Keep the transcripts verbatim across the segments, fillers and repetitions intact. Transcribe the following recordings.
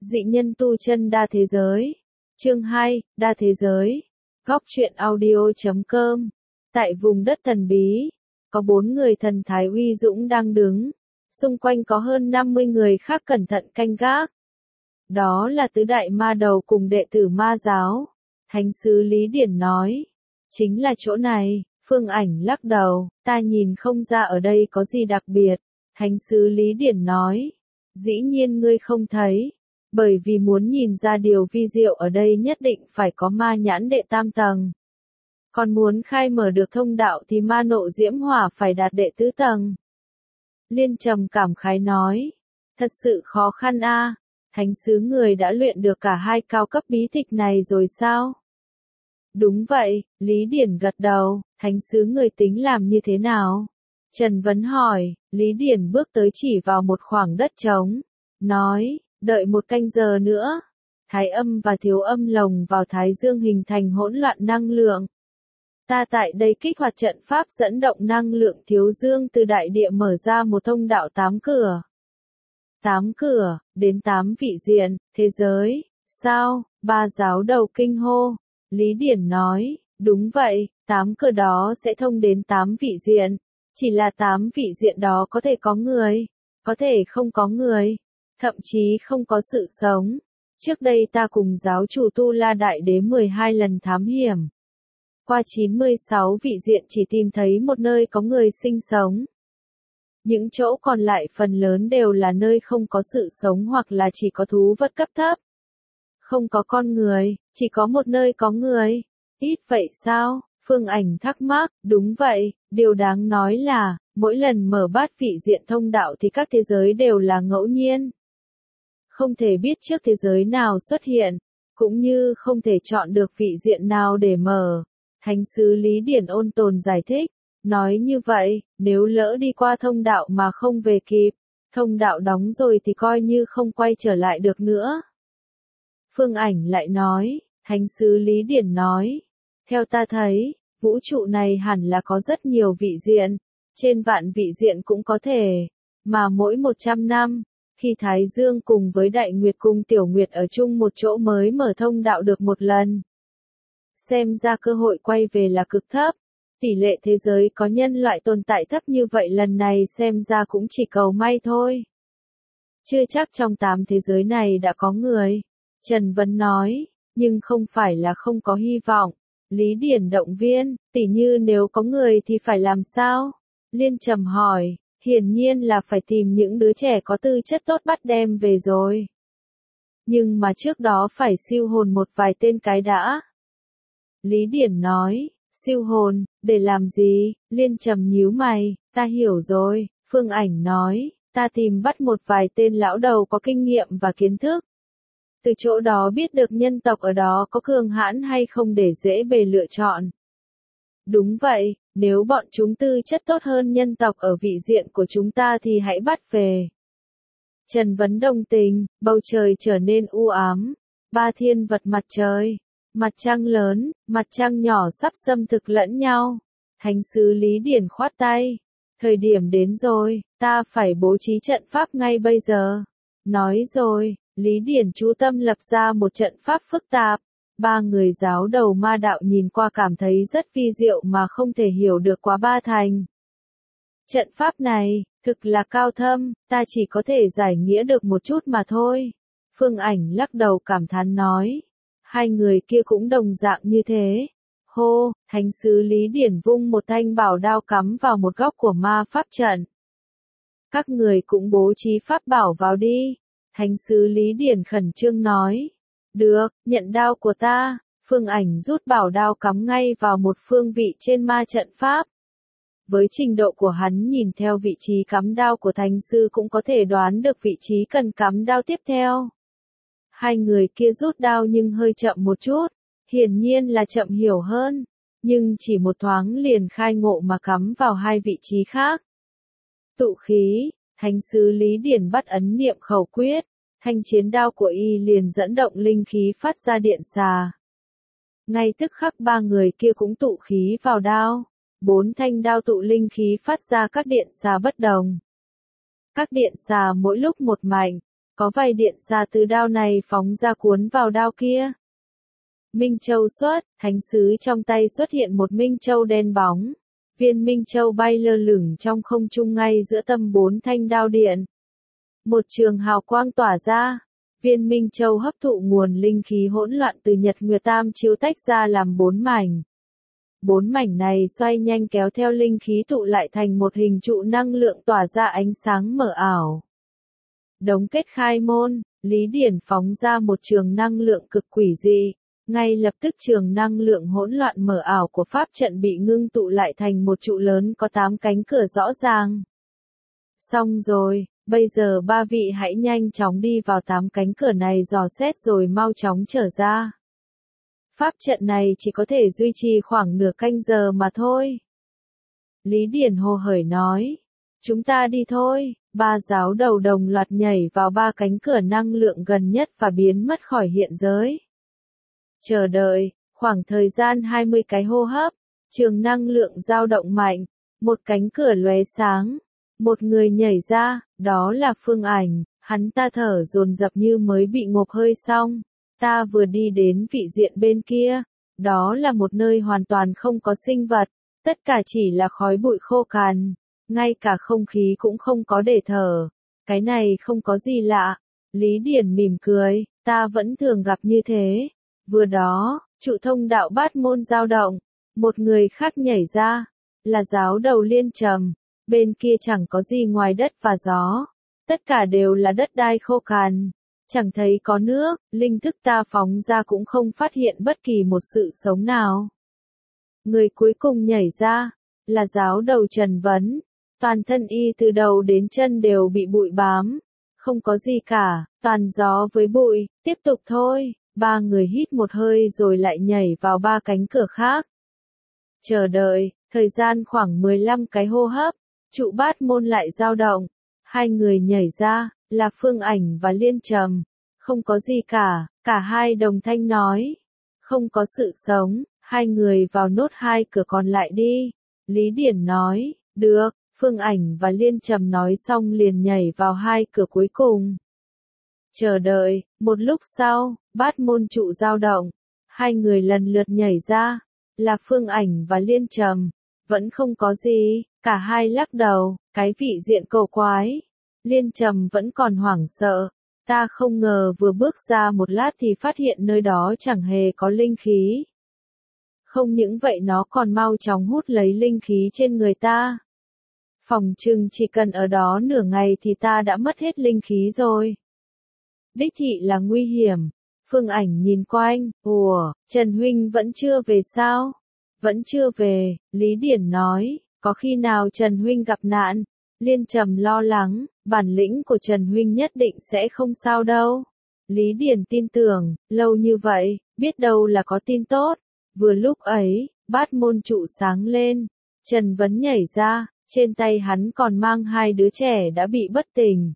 Dị nhân tu chân đa thế giới. Chương hai, đa thế giới. Góc truyện audio chấm com. Tại vùng đất thần bí, có bốn người thần thái uy dũng đang đứng. Xung quanh có hơn năm mươi người khác cẩn thận canh gác. Đó là tứ đại ma đầu cùng đệ tử ma giáo. Thánh sứ Lý Điển nói. Chính là chỗ này. Phương Ảnh lắc đầu, ta nhìn không ra ở đây có gì đặc biệt. Thánh sứ Lý Điển nói. Dĩ nhiên ngươi không thấy. Bởi vì muốn nhìn ra điều vi diệu ở đây nhất định phải có ma nhãn đệ tam tầng. Còn muốn khai mở được thông đạo thì ma nộ diễm hỏa phải đạt đệ tứ tầng. Liên Trầm cảm khái nói. Thật sự khó khăn a. À. Thánh sứ người đã luyện được cả hai cao cấp bí tịch này rồi sao? Đúng vậy, Lý Điển gật đầu. Thánh sứ người tính làm như thế nào? Trần Vấn hỏi. Lý Điển bước tới chỉ vào một khoảng đất trống. Nói. Đợi một canh giờ nữa. Thái âm và thiếu âm lồng vào thái dương hình thành hỗn loạn năng lượng. Ta tại đây kích hoạt trận pháp dẫn động năng lượng thiếu dương từ đại địa mở ra một thông đạo tám cửa. Tám cửa, đến tám vị diện, thế giới, sao? Ba giáo đầu kinh hô. Lý Điển nói, đúng vậy, tám cửa đó sẽ thông đến tám vị diện. Chỉ là tám vị diện đó có thể có người, có thể không có người. Thậm chí không có sự sống. Trước đây ta cùng giáo chủ Tu La Đại Đế mười hai lần thám hiểm. Qua chín mươi sáu vị diện chỉ tìm thấy một nơi có người sinh sống. Những chỗ còn lại phần lớn đều là nơi không có sự sống hoặc là chỉ có thú vật cấp thấp. Không có con người, chỉ có một nơi có người. Ít vậy sao? Phương Ảnh thắc mắc, đúng vậy, điều đáng nói là, mỗi lần mở bát vị diện thông đạo thì các thế giới đều là ngẫu nhiên. Không thể biết trước thế giới nào xuất hiện, cũng như không thể chọn được vị diện nào để mở. Thánh sứ Lý Điển ôn tồn giải thích, nói như vậy, nếu lỡ đi qua thông đạo mà không về kịp, thông đạo đóng rồi thì coi như không quay trở lại được nữa. Phương Ảnh lại nói, Thánh sứ Lý Điển nói, theo ta thấy, vũ trụ này hẳn là có rất nhiều vị diện, trên vạn vị diện cũng có thể, mà mỗi một trăm năm, khi Thái Dương cùng với Đại Nguyệt cùng Tiểu Nguyệt ở chung một chỗ mới mở thông đạo được một lần. Xem ra cơ hội quay về là cực thấp. Tỷ lệ thế giới có nhân loại tồn tại thấp như vậy lần này xem ra cũng chỉ cầu may thôi. Chưa chắc trong tám thế giới này đã có người. Trần Vấn nói, nhưng không phải là không có hy vọng. Lý Điển động viên, tỉ như nếu có người thì phải làm sao? Liên Trầm hỏi. Hiển nhiên là phải tìm những đứa trẻ có tư chất tốt bắt đem về rồi. Nhưng mà trước đó phải siêu hồn một vài tên cái đã. Lý Điển nói, siêu hồn, để làm gì? Liên Trầm nhíu mày, ta hiểu rồi. Phương Ảnh nói, ta tìm bắt một vài tên lão đầu có kinh nghiệm và kiến thức. Từ chỗ đó biết được nhân tộc ở đó có cường hãn hay không để dễ bề lựa chọn. Đúng vậy, nếu bọn chúng tư chất tốt hơn nhân tộc ở vị diện của chúng ta thì hãy bắt về. Trần Vấn đồng tình, bầu trời trở nên u ám. Ba thiên vật mặt trời, mặt trăng lớn, mặt trăng nhỏ sắp xâm thực lẫn nhau. Thánh sứ Lý Điển khoát tay. Thời điểm đến rồi, ta phải bố trí trận pháp ngay bây giờ. Nói rồi, Lý Điển chú tâm lập ra một trận pháp phức tạp. Ba người giáo đầu ma đạo nhìn qua cảm thấy rất vi diệu mà không thể hiểu được quá ba thành. Trận pháp này, thực là cao thâm, ta chỉ có thể giải nghĩa được một chút mà thôi. Phương Ảnh lắc đầu cảm thán nói. Hai người kia cũng đồng dạng như thế. Hô, Thánh sứ Lý Điển vung một thanh bảo đao cắm vào một góc của ma pháp trận. Các người cũng bố trí pháp bảo vào đi. Thánh sứ Lý Điển khẩn trương nói. Được, nhận đao của ta. Phương Ảnh rút bảo đao cắm ngay vào một phương vị trên ma trận pháp. Với trình độ của hắn nhìn theo vị trí cắm đao của thánh sư cũng có thể đoán được vị trí cần cắm đao tiếp theo. Hai người kia rút đao nhưng hơi chậm một chút, hiển nhiên là chậm hiểu hơn, nhưng chỉ một thoáng liền khai ngộ mà cắm vào hai vị trí khác. Tụ khí, thánh sứ Lý Điển bắt ấn niệm khẩu quyết. Thanh chiến đao của y liền dẫn động linh khí phát ra điện xà. Ngay tức khắc ba người kia cũng tụ khí vào đao. Bốn thanh đao tụ linh khí phát ra các điện xà bất đồng. Các điện xà mỗi lúc một mạnh, Có vài điện xà từ đao này phóng ra cuốn vào đao kia. Minh Châu xuất, thánh sứ trong tay xuất hiện một Minh Châu đen bóng. Viên Minh Châu bay lơ lửng trong không trung ngay giữa tâm bốn thanh đao điện. Một trường hào quang tỏa ra. Viên Minh Châu hấp thụ nguồn linh khí hỗn loạn từ Nhật Nguyệt Tam chiếu tách ra làm bốn mảnh. Bốn mảnh này xoay nhanh kéo theo linh khí tụ lại thành một hình trụ năng lượng tỏa ra ánh sáng mờ ảo. Đống kết khai môn, Lý Điển phóng ra một trường năng lượng cực quỷ dị. Ngay lập tức trường năng lượng hỗn loạn mờ ảo của pháp trận bị ngưng tụ lại thành một trụ lớn có tám cánh cửa rõ ràng. Xong rồi, bây giờ ba vị hãy nhanh chóng đi vào tám cánh cửa này dò xét rồi mau chóng trở ra. Pháp trận này chỉ có thể duy trì khoảng nửa canh giờ mà thôi. Lý Điển hồ hởi nói. Chúng ta đi thôi. Ba giáo đầu đồng loạt nhảy vào ba cánh cửa năng lượng gần nhất và biến mất khỏi hiện giới. Chờ đợi, khoảng thời gian hai mươi cái hô hấp, trường năng lượng dao động mạnh, một cánh cửa lóe sáng, một người nhảy ra, đó là Phương Ảnh, hắn ta thở dồn dập như mới bị ngộp hơi xong, ta vừa đi đến vị diện bên kia, đó là một nơi hoàn toàn không có sinh vật, tất cả chỉ là khói bụi khô cằn, ngay cả không khí cũng không có để thở, cái này không có gì lạ, Lý Điển mỉm cười, ta vẫn thường gặp như thế. Vừa đó, trụ thông đạo bát môn dao động, một người khác nhảy ra, là giáo đầu Liên Trầm, bên kia chẳng có gì ngoài đất và gió, tất cả đều là đất đai khô cằn, chẳng thấy có nước, linh thức ta phóng ra cũng không phát hiện bất kỳ một sự sống nào. Người cuối cùng nhảy ra, là giáo đầu Trần Vấn, toàn thân y từ đầu đến chân đều bị bụi bám, không có gì cả, toàn gió với bụi, tiếp tục thôi. Ba người hít một hơi rồi lại nhảy vào ba cánh cửa khác. Chờ đợi, thời gian khoảng mười lăm cái hô hấp, trụ bát môn lại dao động. Hai người nhảy ra, là Phương Ảnh và Liên Trầm. Không có gì cả, cả hai đồng thanh nói. Không có sự sống, hai người vào nốt hai cửa còn lại đi. Lý Điển nói, được, Phương Ảnh và Liên Trầm nói xong liền nhảy vào hai cửa cuối cùng. Chờ đợi, một lúc sau, bát môn trụ dao động, hai người lần lượt nhảy ra, là Phương Ảnh và Liên Trầm, vẫn không có gì, cả hai lắc đầu, cái vị diện cầu quái. Liên Trầm vẫn còn hoảng sợ, ta không ngờ vừa bước ra một lát thì phát hiện nơi đó chẳng hề có linh khí. Không những vậy nó còn mau chóng hút lấy linh khí trên người ta. Phòng trừng chỉ cần ở đó nửa ngày thì ta đã mất hết linh khí rồi. Đích thị là nguy hiểm. Phương Ảnh nhìn quanh, ủa, Trần Huynh vẫn chưa về sao? Vẫn chưa về, Lý Điển nói, có khi nào Trần Huynh gặp nạn? Liên Trầm lo lắng, bản lĩnh của Trần Huynh nhất định sẽ không sao đâu. Lý Điển tin tưởng, lâu như vậy, biết đâu là có tin tốt. Vừa lúc ấy, bát môn trụ sáng lên, Trần Vấn nhảy ra, trên tay hắn còn mang hai đứa trẻ đã bị bất tỉnh.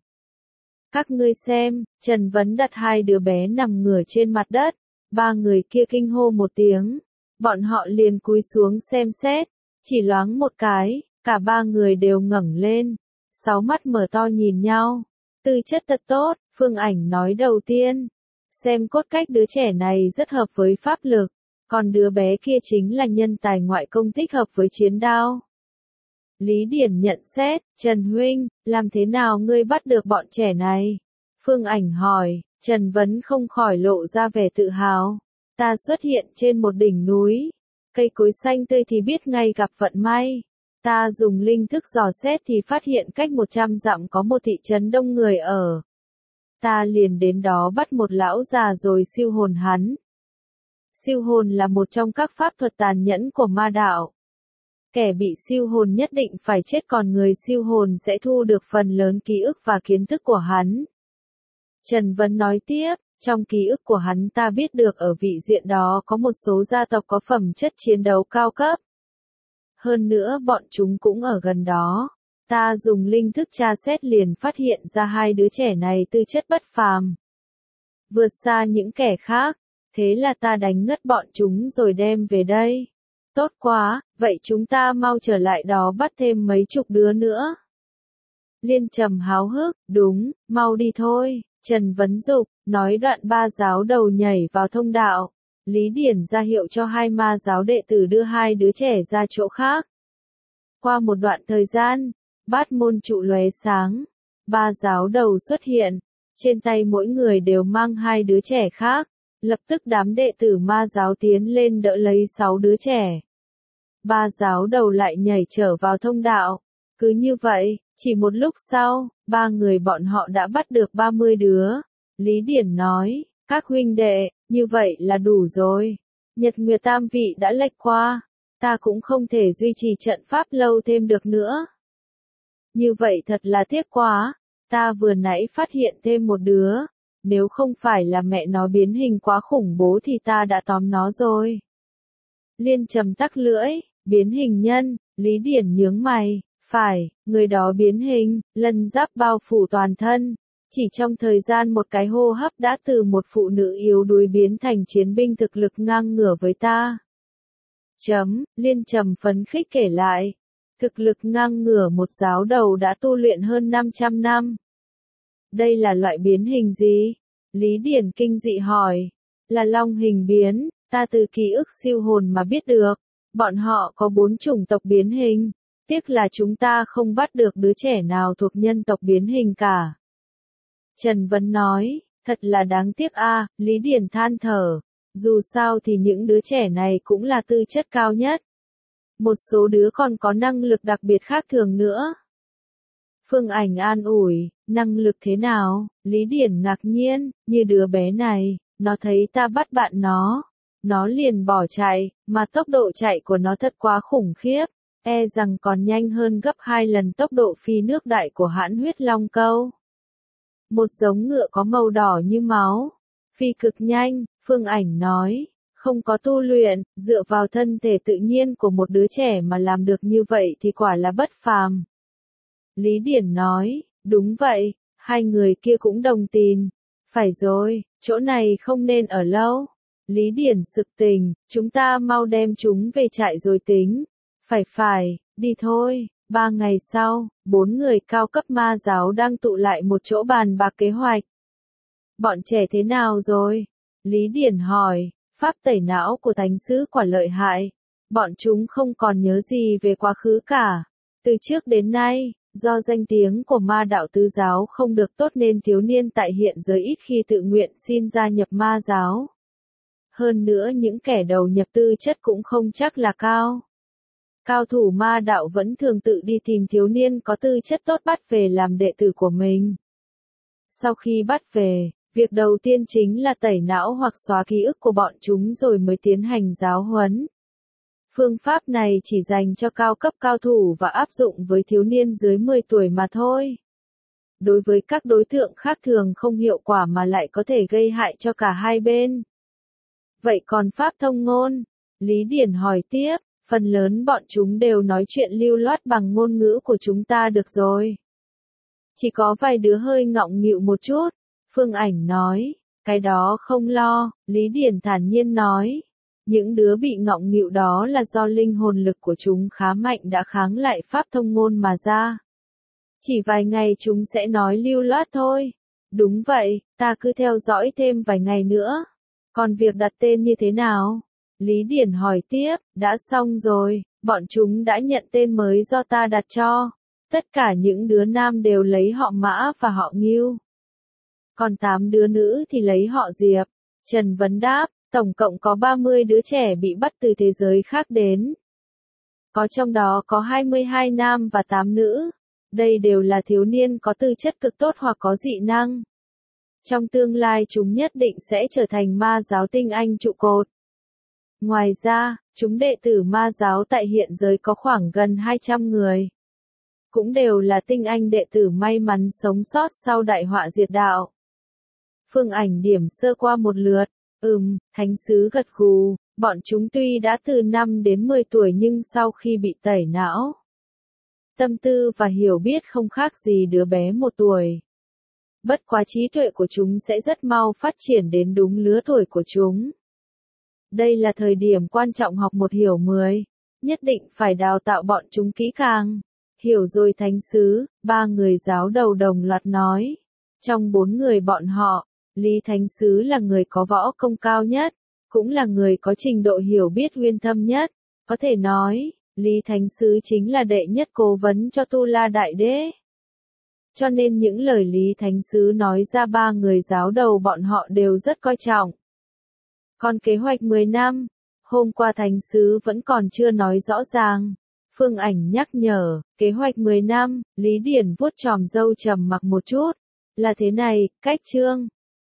Các ngươi xem, Trần Vấn đặt hai đứa bé nằm ngửa trên mặt đất, ba người kia kinh hô một tiếng, bọn họ liền cúi xuống xem xét, chỉ loáng một cái, cả ba người đều ngẩng lên, sáu mắt mở to nhìn nhau, tư chất thật tốt, Phương Ảnh nói đầu tiên, xem cốt cách đứa trẻ này rất hợp với pháp lực, còn đứa bé kia chính là nhân tài ngoại công thích hợp với chiến đao. Lý Điển nhận xét, Trần Huynh, làm thế nào ngươi bắt được bọn trẻ này? Phương Ảnh hỏi, Trần Vấn không khỏi lộ ra vẻ tự hào. Ta xuất hiện trên một đỉnh núi, cây cối xanh tươi thì biết ngay gặp vận may. Ta dùng linh thức dò xét thì phát hiện cách một trăm dặm có một thị trấn đông người ở. Ta liền đến đó bắt một lão già rồi siêu hồn hắn. Siêu hồn là một trong các pháp thuật tàn nhẫn của ma đạo. Kẻ bị siêu hồn nhất định phải chết còn người siêu hồn sẽ thu được phần lớn ký ức và kiến thức của hắn. Trần Vấn nói tiếp, trong ký ức của hắn ta biết được ở vị diện đó có một số gia tộc có phẩm chất chiến đấu cao cấp. Hơn nữa bọn chúng cũng ở gần đó. Ta dùng linh thức tra xét liền phát hiện ra hai đứa trẻ này tư chất bất phàm. Vượt xa những kẻ khác, thế là ta đánh ngất bọn chúng rồi đem về đây. Tốt quá, vậy chúng ta mau trở lại đó bắt thêm mấy chục đứa nữa. Liên Trầm háo hức, đúng, mau đi thôi, Trần Vấn Dục, nói đoạn ba giáo đầu nhảy vào thông đạo. Lý Điển ra hiệu cho hai ma giáo đệ tử đưa hai đứa trẻ ra chỗ khác. Qua một đoạn thời gian, bát môn trụ lóe sáng. Ba giáo đầu xuất hiện. Trên tay mỗi người đều mang hai đứa trẻ khác. Lập tức đám đệ tử ma giáo tiến lên đỡ lấy sáu đứa trẻ. Ba giáo đầu lại nhảy trở vào thông đạo. Cứ như vậy, chỉ một lúc sau, ba người bọn họ đã bắt được ba mươi đứa. Lý Điển nói, các huynh đệ, như vậy là đủ rồi. Nhật Nguyệt Tam vị đã lệch qua, ta cũng không thể duy trì trận pháp lâu thêm được nữa. Như vậy thật là tiếc quá, ta vừa nãy phát hiện thêm một đứa, nếu không phải là mẹ nó biến hình quá khủng bố thì ta đã tóm nó rồi. Liên Trầm tắc lưỡi, biến hình nhân, Lý Điển nhướng mày. Phải, người đó biến hình, lân giáp bao phủ toàn thân. Chỉ trong thời gian một cái hô hấp đã từ một phụ nữ yếu đuối biến thành chiến binh thực lực ngang ngửa với ta. Chấm, Liên Trầm phấn khích kể lại. Thực lực ngang ngửa một giáo đầu đã tu luyện hơn năm trăm năm. Đây là loại biến hình gì? Lý Điển kinh dị hỏi. Là long hình biến, ta từ ký ức siêu hồn mà biết được. Bọn họ có bốn chủng tộc biến hình. Tiếc là chúng ta không bắt được đứa trẻ nào thuộc nhân tộc biến hình cả. Trần Vấn nói, thật là đáng tiếc a. Lý Điển than thở. Dù sao thì những đứa trẻ này cũng là tư chất cao nhất. Một số đứa còn có năng lực đặc biệt khác thường nữa. Phương Ảnh an ủi, năng lực thế nào? Lý Điển ngạc nhiên, như đứa bé này, nó thấy ta bắt bạn nó. Nó liền bỏ chạy, mà tốc độ chạy của nó thật quá khủng khiếp. E rằng còn nhanh hơn gấp hai lần tốc độ phi nước đại của hãn huyết long câu. Một giống ngựa có màu đỏ như máu. Phi cực nhanh, Phương Ảnh nói, không có tu luyện, dựa vào thân thể tự nhiên của một đứa trẻ mà làm được như vậy thì quả là bất phàm. Lý Điển nói, đúng vậy, hai người kia cũng đồng tin. Phải rồi, chỗ này không nên ở lâu. Lý Điển sực tỉnh, chúng ta mau đem chúng về trại rồi tính. Phải phải, đi thôi. Ba ngày sau, bốn người cao cấp ma giáo đang tụ lại một chỗ bàn bạc kế hoạch. Bọn trẻ thế nào rồi? Lý Điển hỏi, pháp tẩy não của thánh sứ quả lợi hại. Bọn chúng không còn nhớ gì về quá khứ cả. Từ trước đến nay, do danh tiếng của ma đạo tứ giáo không được tốt nên thiếu niên tại hiện giới ít khi tự nguyện xin gia nhập ma giáo. Hơn nữa những kẻ đầu nhập tư chất cũng không chắc là cao. Cao thủ ma đạo vẫn thường tự đi tìm thiếu niên có tư chất tốt bắt về làm đệ tử của mình. Sau khi bắt về, việc đầu tiên chính là tẩy não hoặc xóa ký ức của bọn chúng rồi mới tiến hành giáo huấn. Phương pháp này chỉ dành cho cao cấp cao thủ và áp dụng với thiếu niên dưới mười tuổi mà thôi. Đối với các đối tượng khác thường không hiệu quả mà lại có thể gây hại cho cả hai bên. Vậy còn pháp thông ngôn? Lý Điển hỏi tiếp. Phần lớn bọn chúng đều nói chuyện lưu loát bằng ngôn ngữ của chúng ta được rồi. Chỉ có vài đứa hơi ngọng nghịu một chút. Phương Ảnh nói, cái đó không lo, Lý Điển thản nhiên nói. Những đứa bị ngọng nghịu đó là do linh hồn lực của chúng khá mạnh đã kháng lại pháp thông ngôn mà ra. Chỉ vài ngày chúng sẽ nói lưu loát thôi. Đúng vậy, ta cứ theo dõi thêm vài ngày nữa. Còn việc đặt tên như thế nào? Lý Điển hỏi tiếp, đã xong rồi, bọn chúng đã nhận tên mới do ta đặt cho. Tất cả những đứa nam đều lấy họ Mã và họ Ngưu. Còn tám đứa nữ thì lấy họ Diệp. Trần Vấn đáp, tổng cộng có ba mươi đứa trẻ bị bắt từ thế giới khác đến. Có trong đó có hai mươi hai nam và tám nữ. Đây đều là thiếu niên có tư chất cực tốt hoặc có dị năng. Trong tương lai chúng nhất định sẽ trở thành ma giáo tinh anh trụ cột. Ngoài ra, chúng đệ tử ma giáo tại hiện giới có khoảng gần hai trăm người. Cũng đều là tinh anh đệ tử may mắn sống sót sau đại họa diệt đạo. Phương Ảnh điểm sơ qua một lượt, ừm, thánh sứ gật gù, bọn chúng tuy đã từ năm đến mười tuổi nhưng sau khi bị tẩy não, tâm tư và hiểu biết không khác gì đứa bé một tuổi. Bất quá trí tuệ của chúng sẽ rất mau phát triển đến đúng lứa tuổi của chúng. Đây là thời điểm quan trọng học một hiểu mười, nhất định phải đào tạo bọn chúng kỹ càng. Hiểu rồi thánh sứ, ba người giáo đầu đồng loạt nói. Trong bốn người bọn họ, Lý Thánh Sứ là người có võ công cao nhất, cũng là người có trình độ hiểu biết uyên thâm nhất. Có thể nói, Lý Thánh Sứ chính là đệ nhất cố vấn cho Tu La Đại Đế. Cho nên những lời Lý Thánh Sứ nói ra ba người giáo đầu bọn họ đều rất coi trọng. Còn kế hoạch mười năm, hôm qua Thánh Sứ vẫn còn chưa nói rõ ràng. Phương Ảnh nhắc nhở, kế hoạch mười năm, Lý Điển vuốt chòm râu trầm mặc một chút. Là thế này, cách chương.